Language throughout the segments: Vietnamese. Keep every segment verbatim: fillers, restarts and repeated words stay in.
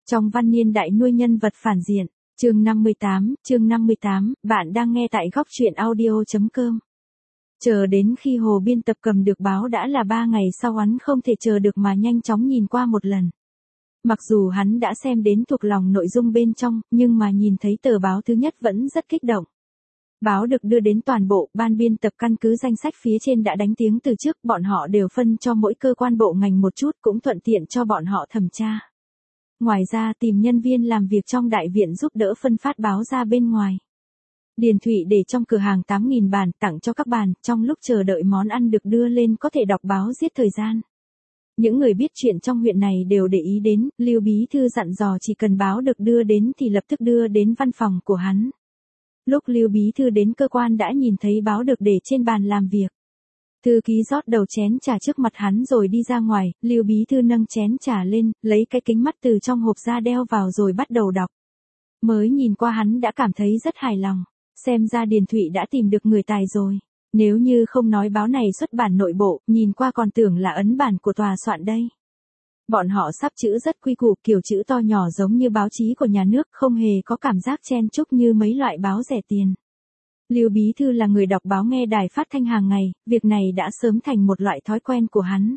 Trong văn niên đại nuôi nhân vật phản diện, chương năm mươi tám, chương năm mươi tám, bạn đang nghe tại góc truyện audio chấm com. Chờ đến khi Hồ biên tập cầm được báo đã là ba ngày sau, hắn không thể chờ được mà nhanh chóng nhìn qua một lần. Mặc dù hắn đã xem đến thuộc lòng nội dung bên trong, nhưng mà nhìn thấy tờ báo thứ nhất vẫn rất kích động. Báo được đưa đến toàn bộ, ban biên tập căn cứ danh sách phía trên đã đánh tiếng từ trước, bọn họ đều phân cho mỗi cơ quan bộ ngành một chút, cũng thuận tiện cho bọn họ thẩm tra. Ngoài ra tìm nhân viên làm việc trong đại viện giúp đỡ phân phát báo ra bên ngoài. Điền Thụy để trong cửa hàng tám nghìn bản tặng cho các bàn, trong lúc chờ đợi món ăn được đưa lên có thể đọc báo giết thời gian. Những người biết chuyện trong huyện này đều để ý đến, Lưu Bí Thư dặn dò chỉ cần báo được đưa đến thì lập tức đưa đến văn phòng của hắn. Lúc Lưu Bí Thư đến cơ quan đã nhìn thấy báo được để trên bàn làm việc. Thư ký rót đầu chén trà trước mặt hắn rồi đi ra ngoài, Lưu Bí Thư nâng chén trà lên, lấy cái kính mắt từ trong hộp ra đeo vào rồi bắt đầu đọc. Mới nhìn qua hắn đã cảm thấy rất hài lòng, xem ra Điền Thụy đã tìm được người tài rồi. Nếu như không nói báo này xuất bản nội bộ, nhìn qua còn tưởng là ấn bản của tòa soạn đây. Bọn họ sắp chữ rất quy củ, kiểu chữ to nhỏ giống như báo chí của nhà nước, không hề có cảm giác chen chúc như mấy loại báo rẻ tiền. Lưu Bí Thư là người đọc báo nghe đài phát thanh hàng ngày, việc này đã sớm thành một loại thói quen của hắn.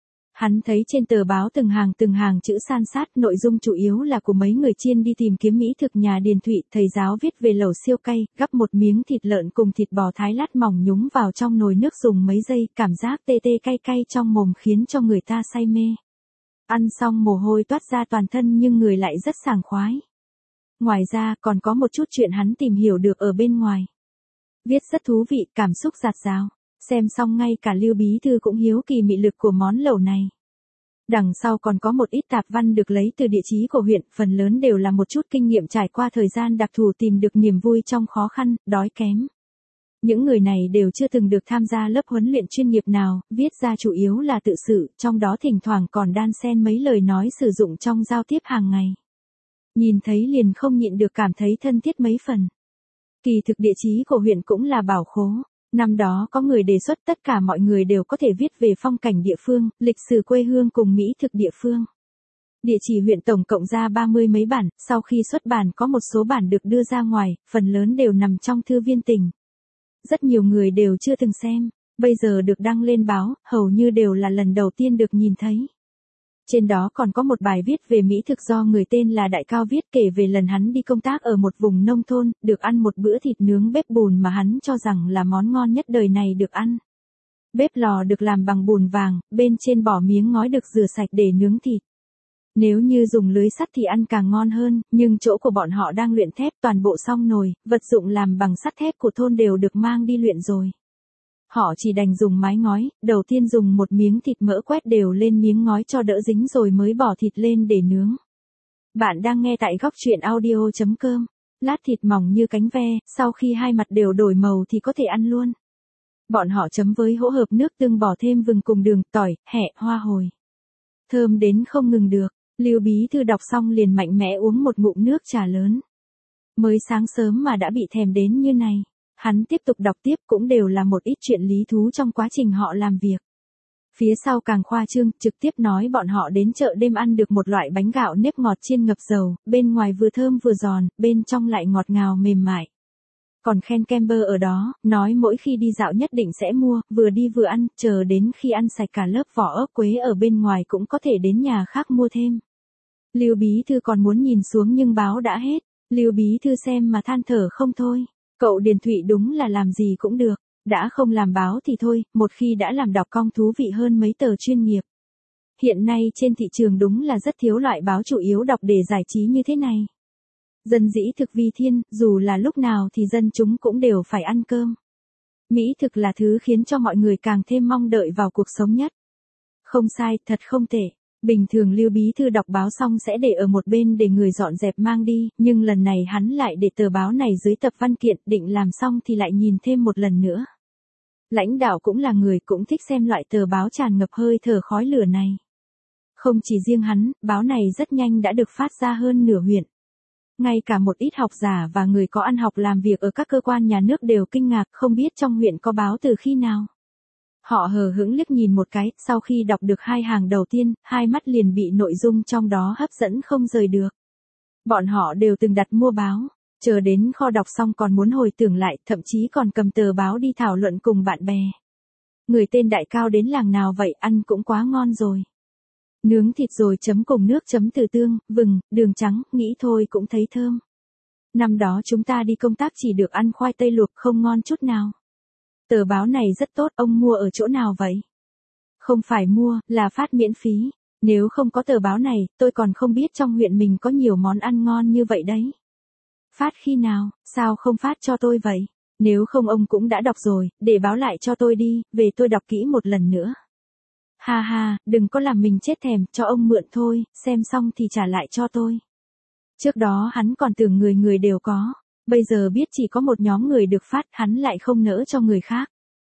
Hắn thấy trên tờ báo từng hàng từng hàng chữ san sát, nội dung chủ yếu là của mấy người chiên đi tìm kiếm mỹ thực nhà Điền Thụy. Thầy giáo viết về lẩu siêu cay, gắp một miếng thịt lợn cùng thịt bò thái lát mỏng nhúng vào trong nồi nước dùng mấy giây, cảm giác tê tê cay cay trong mồm khiến cho người ta say mê. Ăn xong mồ hôi toát ra toàn thân nhưng người lại rất sảng khoái. Ngoài ra còn có một chút chuyện hắn tìm hiểu được ở bên ngoài. Viết rất thú vị, cảm xúc dạt dào. Xem xong ngay cả Lưu Bí Thư cũng hiếu kỳ mị lực của món lẩu này. Đằng sau còn có một ít tạp văn được lấy từ địa chí của huyện, phần lớn đều là một chút kinh nghiệm trải qua thời gian đặc thù tìm được niềm vui trong khó khăn, đói kém. Những người này đều chưa từng được tham gia lớp huấn luyện chuyên nghiệp nào, viết ra chủ yếu là tự sự, trong đó thỉnh thoảng còn đan xen mấy lời nói sử dụng trong giao tiếp hàng ngày. Nhìn thấy liền không nhịn được cảm thấy thân thiết mấy phần. Kỳ thực địa chí của huyện cũng là bảo khố. Năm đó có người đề xuất tất cả mọi người đều có thể viết về phong cảnh địa phương, lịch sử quê hương cùng mỹ thực địa phương. Địa chỉ huyện tổng cộng ra ba mươi mấy bản, sau khi xuất bản có một số bản được đưa ra ngoài, phần lớn đều nằm trong thư viên tỉnh. Rất nhiều người đều chưa từng xem, bây giờ được đăng lên báo, hầu như đều là lần đầu tiên được nhìn thấy. Trên đó còn có một bài viết về mỹ thực do người tên là Đại Cao viết, kể về lần hắn đi công tác ở một vùng nông thôn, được ăn một bữa thịt nướng bếp bùn mà hắn cho rằng là món ngon nhất đời này được ăn. Bếp lò được làm bằng bùn vàng, bên trên bỏ miếng ngói được rửa sạch để nướng thịt. Nếu như dùng lưới sắt thì ăn càng ngon hơn, nhưng chỗ của bọn họ đang luyện thép, toàn bộ song nồi, vật dụng làm bằng sắt thép của thôn đều được mang đi luyện rồi. Họ chỉ đành dùng mái ngói, đầu tiên dùng một miếng thịt mỡ quét đều lên miếng ngói cho đỡ dính rồi mới bỏ thịt lên để nướng. Bạn đang nghe tại góc truyện audio chấm com. Lát thịt mỏng như cánh ve, sau khi hai mặt đều đổi màu thì có thể ăn luôn. Bọn họ chấm với hỗn hợp nước tương, bỏ thêm vừng cùng đường, tỏi, hẹ, hoa hồi. Thơm đến không ngừng được. Lưu Bí Thư đọc xong liền mạnh mẽ uống một ngụm nước trà lớn. Mới sáng sớm mà đã bị thèm đến như này. Hắn tiếp tục đọc tiếp, cũng đều là một ít chuyện lý thú trong quá trình họ làm việc. Phía sau càng khoa trương, trực tiếp nói bọn họ đến chợ đêm ăn được một loại bánh gạo nếp ngọt chiên ngập dầu, bên ngoài vừa thơm vừa giòn, bên trong lại ngọt ngào mềm mại. Còn khen kem bơ ở đó, nói mỗi khi đi dạo nhất định sẽ mua, vừa đi vừa ăn, chờ đến khi ăn sạch cả lớp vỏ ớt quế ở bên ngoài cũng có thể đến nhà khác mua thêm. Lưu Bí Thư còn muốn nhìn xuống nhưng báo đã hết. Lưu Bí Thư xem mà than thở không thôi. Cậu Điền Thụy đúng là làm gì cũng được, đã không làm báo thì thôi, một khi đã làm đọc cong thú vị hơn mấy tờ chuyên nghiệp. Hiện nay trên thị trường đúng là rất thiếu loại báo chủ yếu đọc để giải trí như thế này. Dân dĩ thực vi thiên, dù là lúc nào thì dân chúng cũng đều phải ăn cơm. Mỹ thực là thứ khiến cho mọi người càng thêm mong đợi vào cuộc sống nhất. Không sai, thật không tệ. Bình thường Lưu Bí Thư đọc báo xong sẽ để ở một bên để người dọn dẹp mang đi, nhưng lần này hắn lại để tờ báo này dưới tập văn kiện, định làm xong thì lại nhìn thêm một lần nữa. Lãnh đạo cũng là người cũng thích xem loại tờ báo tràn ngập hơi thở khói lửa này. Không chỉ riêng hắn, báo này rất nhanh đã được phát ra hơn nửa huyện. Ngay cả một ít học giả và người có ăn học làm việc ở các cơ quan nhà nước đều kinh ngạc không biết trong huyện có báo từ khi nào. Họ hờ hững liếc nhìn một cái, sau khi đọc được hai hàng đầu tiên, hai mắt liền bị nội dung trong đó hấp dẫn không rời được. Bọn họ đều từng đặt mua báo, chờ đến kho đọc xong còn muốn hồi tưởng lại, thậm chí còn cầm tờ báo đi thảo luận cùng bạn bè. Người tên Đại Cao đến làng nào vậy, ăn cũng quá ngon rồi. Nướng thịt rồi chấm cùng nước chấm từ tương, vừng, đường trắng, nghĩ thôi cũng thấy thơm. Năm đó chúng ta đi công tác chỉ được ăn khoai tây luộc, không ngon chút nào. Tờ báo này rất tốt, ông mua ở chỗ nào vậy? Không phải mua, là phát miễn phí. Nếu không có tờ báo này, tôi còn không biết trong huyện mình có nhiều món ăn ngon như vậy đấy. Phát khi nào, sao không phát cho tôi vậy? Nếu không ông cũng đã đọc rồi, để báo lại cho tôi đi, về tôi đọc kỹ một lần nữa. Ha ha, đừng có làm mình chết thèm, cho ông mượn thôi, xem xong thì trả lại cho tôi. Trước đó hắn còn tưởng người người đều có, bây giờ biết chỉ có một nhóm người được phát, hắn lại không nỡ cho người khác.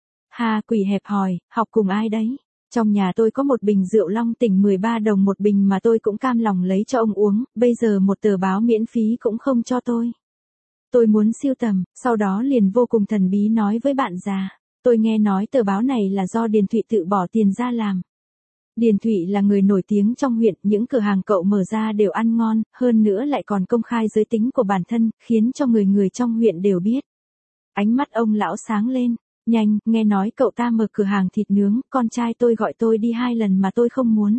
Ha, quỷ hẹp hòi, học cùng ai đấy? Trong nhà tôi có một bình rượu Long Tỉnh mười ba đồng một bình mà tôi cũng cam lòng lấy cho ông uống, bây giờ một tờ báo miễn phí cũng không cho tôi. Tôi muốn sưu tầm, sau đó liền vô cùng thần bí nói với bạn già. Tôi nghe nói tờ báo này là do Điền Thụy tự bỏ tiền ra làm. Điền Thụy là người nổi tiếng trong huyện, những cửa hàng cậu mở ra đều ăn ngon, hơn nữa lại còn công khai giới tính của bản thân, khiến cho người người trong huyện đều biết. Ánh mắt ông lão sáng lên, nhanh, nghe nói cậu ta mở cửa hàng thịt nướng, con trai tôi gọi tôi đi hai lần mà tôi không muốn.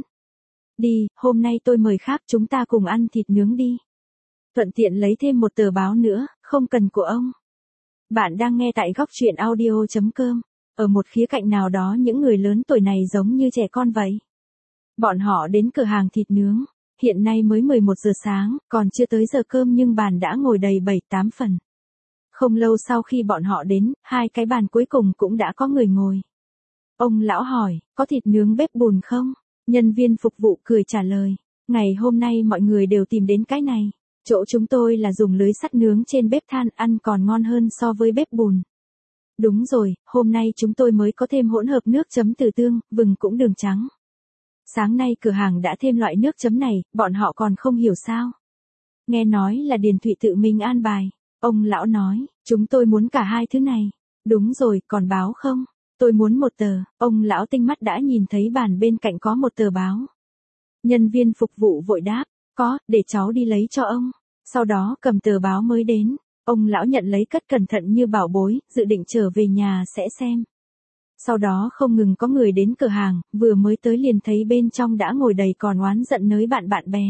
Đi, hôm nay tôi mời khác, chúng ta cùng ăn thịt nướng đi. Thuận tiện lấy thêm một tờ báo nữa, không cần của ông. Bạn đang nghe tại góc truyện audio chấm com. Ở một khía cạnh nào đó những người lớn tuổi này giống như trẻ con vậy. Bọn họ đến cửa hàng thịt nướng, hiện nay mới mười một giờ sáng, còn chưa tới giờ cơm nhưng bàn đã ngồi đầy bảy tám phần. Không lâu sau khi bọn họ đến, hai cái bàn cuối cùng cũng đã có người ngồi. Ông lão hỏi, có thịt nướng bếp bùn không? Nhân viên phục vụ cười trả lời, ngày hôm nay mọi người đều tìm đến cái này. Chỗ chúng tôi là dùng lưới sắt nướng trên bếp than, ăn còn ngon hơn so với bếp bùn. Đúng rồi, hôm nay chúng tôi mới có thêm hỗn hợp nước chấm từ tương, vừng cũng đường trắng. Sáng nay cửa hàng đã thêm loại nước chấm này, bọn họ còn không hiểu sao. Nghe nói là Điền Thụy tự mình an bài. Ông lão nói, chúng tôi muốn cả hai thứ này. Đúng rồi, còn báo không? Tôi muốn một tờ. Ông lão tinh mắt đã nhìn thấy bàn bên cạnh có một tờ báo. Nhân viên phục vụ vội đáp, có, để cháu đi lấy cho ông. Sau đó cầm tờ báo mới đến. Ông lão nhận lấy cất cẩn thận như bảo bối, dự định trở về nhà sẽ xem. Sau đó không ngừng có người đến cửa hàng, vừa mới tới liền thấy bên trong đã ngồi đầy còn oán giận nới bạn bạn bè.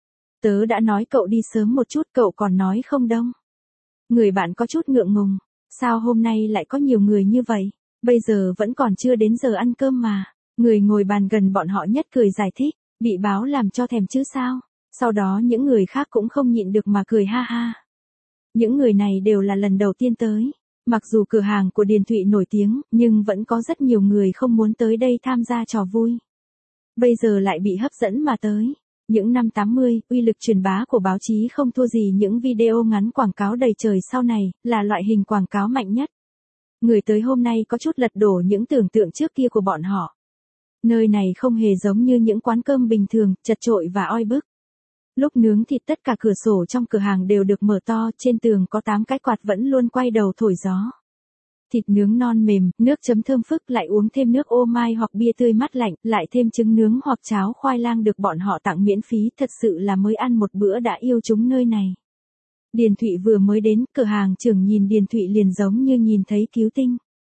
Tớ đã nói cậu đi sớm một chút, cậu còn nói không đông. Người bạn có chút ngượng ngùng, sao hôm nay lại có nhiều người như vậy, bây giờ vẫn còn chưa đến giờ ăn cơm mà. Người ngồi bàn gần bọn họ nhất cười giải thích, bị báo làm cho thèm chứ sao. Sau đó những người khác cũng không nhịn được mà cười ha ha. Những người này đều là lần đầu tiên tới. Mặc dù cửa hàng của Điền Thụy nổi tiếng, nhưng vẫn có rất nhiều người không muốn tới đây tham gia trò vui. Bây giờ lại bị hấp dẫn mà tới. Những năm tám mươi, uy lực truyền bá của báo chí không thua gì những video ngắn quảng cáo đầy trời sau này, là loại hình quảng cáo mạnh nhất. Người tới hôm nay có chút lật đổ những tưởng tượng trước kia của bọn họ. Nơi này không hề giống như những quán cơm bình thường, chật chội và oi bức. Lúc nướng thịt tất cả cửa sổ trong cửa hàng đều được mở to, trên tường có tám cái quạt vẫn luôn quay đầu thổi gió. Thịt nướng non mềm, nước chấm thơm phức, lại uống thêm nước ô mai hoặc bia tươi mát lạnh, lại thêm trứng nướng hoặc cháo khoai lang được bọn họ tặng miễn phí, thật sự là mới ăn một bữa đã yêu chúng nơi này. Điền Thụy vừa mới đến, cửa hàng trưởng nhìn Điền Thụy liền giống như nhìn thấy cứu tinh.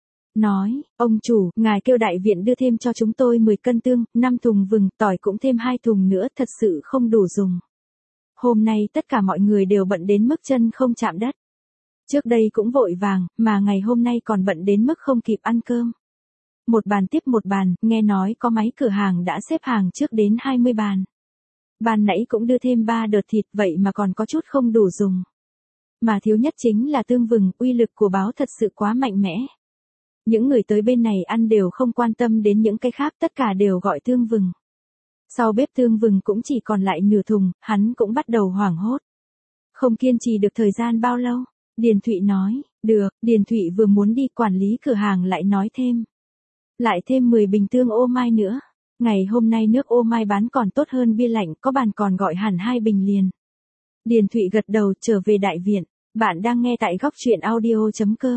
Nói, ông chủ, ngài kêu đại viện đưa thêm cho chúng tôi mười cân tương, năm thùng vừng, tỏi cũng thêm hai thùng nữa, thật sự không đủ dùng. Hôm nay tất cả mọi người đều bận đến mức chân không chạm đất. Trước đây cũng vội vàng, mà ngày hôm nay còn bận đến mức không kịp ăn cơm. Một bàn tiếp một bàn, nghe nói có máy cửa hàng đã xếp hàng trước đến hai mươi bàn. Ban nãy cũng đưa thêm ba đợt thịt, vậy mà còn có chút không đủ dùng. Mà thiếu nhất chính là tương vừng, uy lực của báo thật sự quá mạnh mẽ. Những người tới bên này ăn đều không quan tâm đến những cái khác, tất cả đều gọi tương vừng. Sau bếp tương vừng cũng chỉ còn lại nửa thùng, hắn cũng bắt đầu hoảng hốt. Không kiên trì được thời gian bao lâu, Điền Thụy nói, được, Điền Thụy vừa muốn đi, quản lý cửa hàng lại nói thêm. Lại thêm mười bình tương ô mai nữa. Ngày hôm nay nước ô mai bán còn tốt hơn bia lạnh, có bàn còn gọi hẳn hai bình liền. Điền Thụy gật đầu trở về đại viện. Bạn đang nghe tại góc truyện audio chấm com.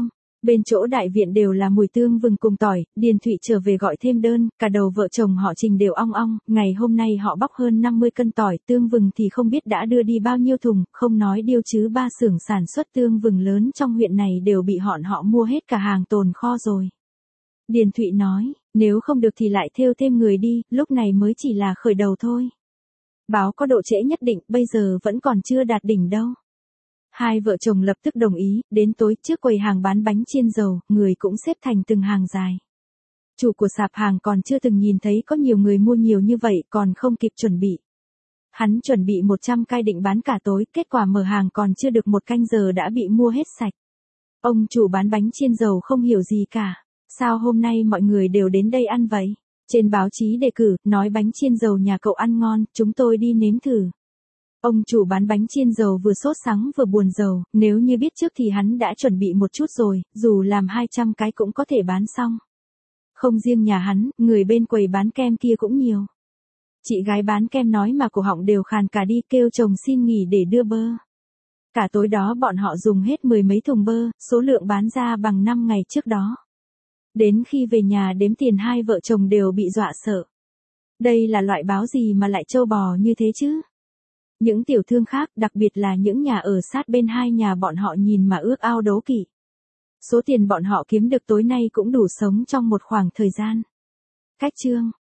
Bên chỗ đại viện đều là mùi tương vừng cùng tỏi, Điền Thụy trở về gọi thêm đơn, cả đầu vợ chồng họ Trình đều ong ong, ngày hôm nay họ bóc hơn năm mươi cân tỏi, tương vừng thì không biết đã đưa đi bao nhiêu thùng, không nói điêu chứ ba xưởng sản xuất tương vừng lớn trong huyện này đều bị bọn họ mua hết cả hàng tồn kho rồi. Điền Thụy nói, nếu không được thì lại thêu thêm người đi, lúc này mới chỉ là khởi đầu thôi. Báo có độ trễ nhất định, bây giờ vẫn còn chưa đạt đỉnh đâu. Hai vợ chồng lập tức đồng ý, đến tối trước quầy hàng bán bánh chiên dầu, người cũng xếp thành từng hàng dài. Chủ của sạp hàng còn chưa từng nhìn thấy có nhiều người mua nhiều như vậy, còn không kịp chuẩn bị. Hắn chuẩn bị một trăm cai định bán cả tối, kết quả mở hàng còn chưa được một canh giờ đã bị mua hết sạch. Ông chủ bán bánh chiên dầu không hiểu gì cả. Sao hôm nay mọi người đều đến đây ăn vậy? Trên báo chí đề cử, nói bánh chiên dầu nhà cậu ăn ngon, chúng tôi đi nếm thử. Ông chủ bán bánh chiên dầu vừa sốt sắng vừa buồn rầu, nếu như biết trước thì hắn đã chuẩn bị một chút rồi, dù làm hai trăm cái cũng có thể bán xong. Không riêng nhà hắn, người bên quầy bán kem kia cũng nhiều. Chị gái bán kem nói mà cổ họng đều khàn cả đi, kêu chồng xin nghỉ để đưa bơ. Cả tối đó bọn họ dùng hết mười mấy thùng bơ, số lượng bán ra bằng năm ngày trước đó. Đến khi về nhà đếm tiền hai vợ chồng đều bị dọa sợ. Đây là loại báo gì mà lại trâu bò như thế chứ? Những tiểu thương khác, đặc biệt là những nhà ở sát bên hai nhà bọn họ nhìn mà ước ao đố kỵ. Số tiền bọn họ kiếm được tối nay cũng đủ sống trong một khoảng thời gian. Cách chương